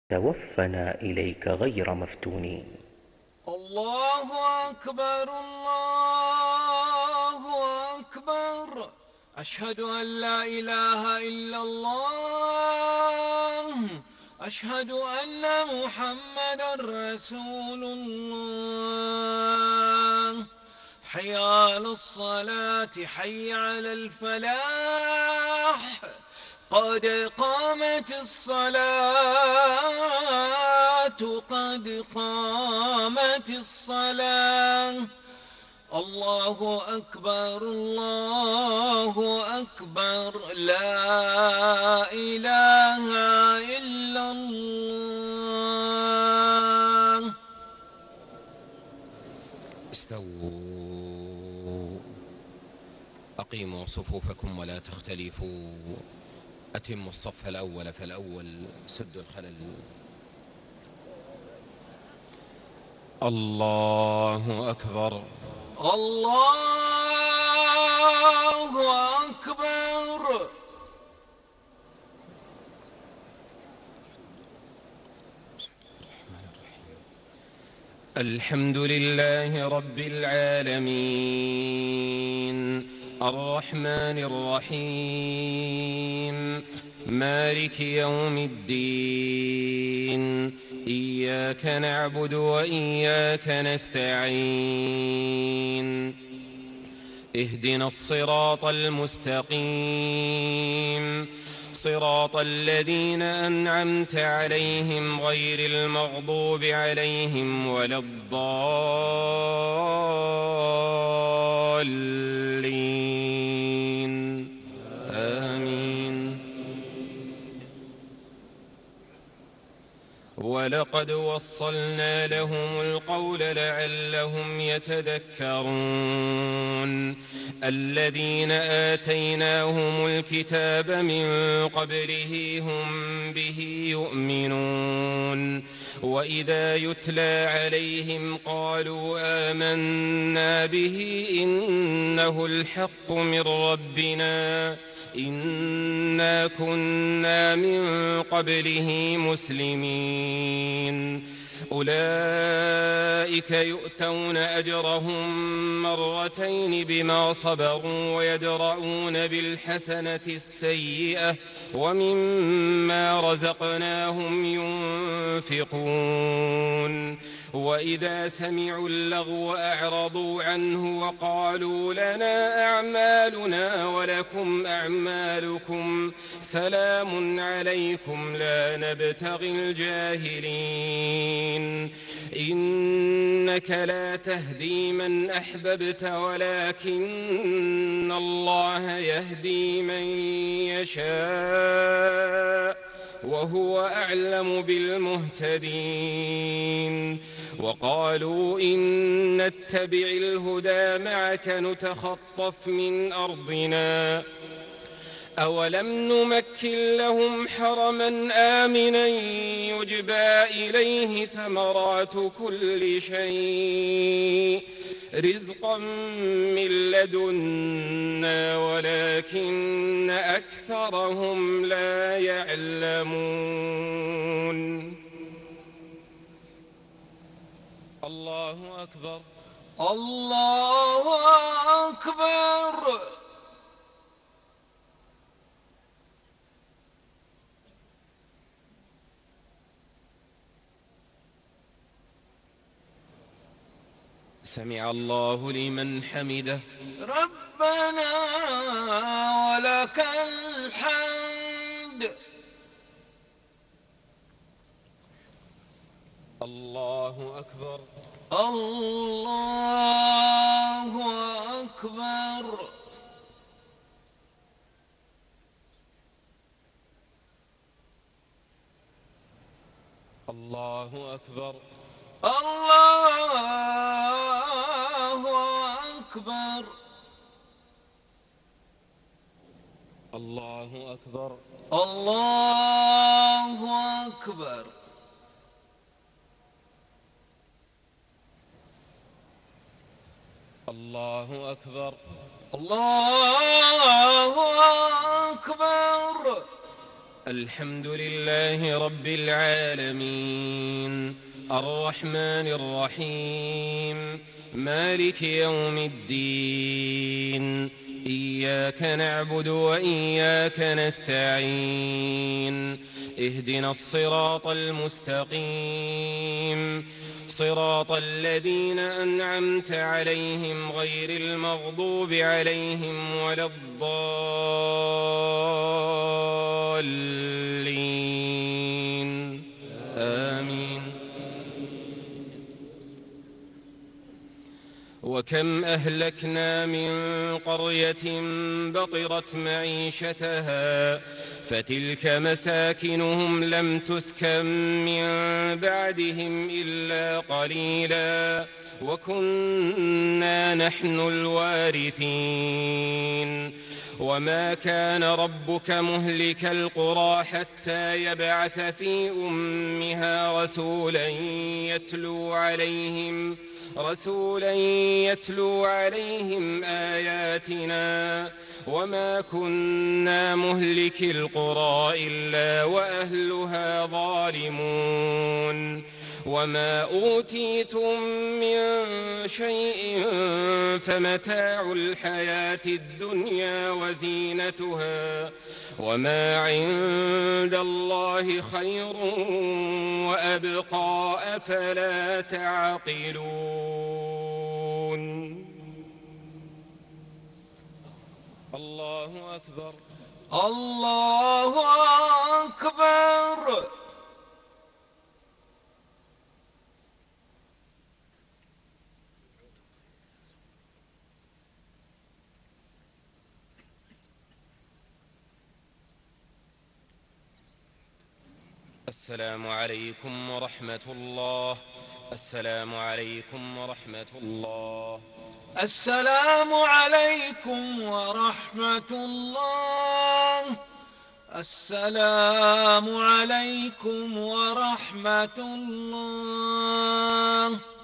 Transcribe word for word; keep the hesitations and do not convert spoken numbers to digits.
توفنا إليك غير مفتونين. الله أكبر الله أكبر. أشهد أن لا إله إلا الله. أشهد أن محمدا رسول الله. حي على الصلاة حي على الفلاح. قد قامت الصلاة قد قامت الصلاة. الله أكبر الله أكبر. لا إله إلا الله. استووا، أقيموا صفوفكم ولا تختلفوا، أتموا الصف الأول فالأول، سدوا الخلل. الله أكبر الله أكبر. الحمد لله رب العالمين، الرحمن الرحيم، مالك يوم الدين. إياك نعبد وإياك نستعين. اهدنا الصراط المستقيم، صراط الذين أنعمت عليهم غير المغضوب عليهم ولا الضالين. آمين. ولقد وصلنا لهم القول لعلهم يتذكرون. الذين آتيناهم الكتاب من قبله هم به يؤمنون. وإذا يتلى عليهم قالوا آمنا به إنه الحق من ربنا إنا كنا من قبله مسلمين. أولئك يؤتون أجرهم مرتين بما صبروا ويدرؤون بالحسنة السيئة ومما رزقناهم ينفقون. وإذا سمعوا اللغو أعرضوا عنه وقالوا لنا أعمالنا ولكم أعمالكم سلام عليكم لا نبتغي الجاهلين. إنك لا تهدي من أحببت ولكن الله يهدي من يشاء وهو أعلم بالمهتدين. وقالوا إن نتبع الهدى معك نتخطف من أرضنا أولم نمكن لهم حرما آمنا يجبى إليه ثمرات كل شيء رزقا من لدنا ولكن أكثرهم لا يعلمون. الله أكبر الله أكبر. سمع الله لمن حمده. ربنا ولك الحمد. الله أكبر الله أكبر. الله أكبر الله أكبر. الله أكبر الله أكبر. الله أكبر الله أكبر. الحمد لله رب العالمين الرحمن الرحيم مالك يوم الدين إياك نعبد وإياك نستعين اهدنا الصراط المستقيم صراط الذين أنعمت عليهم غير المغضوب عليهم ولا الضالين آمين. وكم أهلكنا من قرية بطرت معيشتها فتلك مساكنهم لم تسكن من بعدهم إلا قليلا وكنا نحن الوارثين. وما كان ربك مهلك القرى حتى يبعث في أمها رسولا يتلو عليهم رسولا يتلو عليهم آياتنا وما كنا مهلك القرى إلا وأهلها ظالمون. وما أوتيتم من شيء فمتاع الحياة الدنيا وزينتها وما عند الله خير وأبقى أفلا تعقلون. الله أكبر الله أكبر. السلام عليكم ورحمة الله. السلام عليكم ورحمة الله. السلام عليكم ورحمة الله. السلام عليكم ورحمة الله.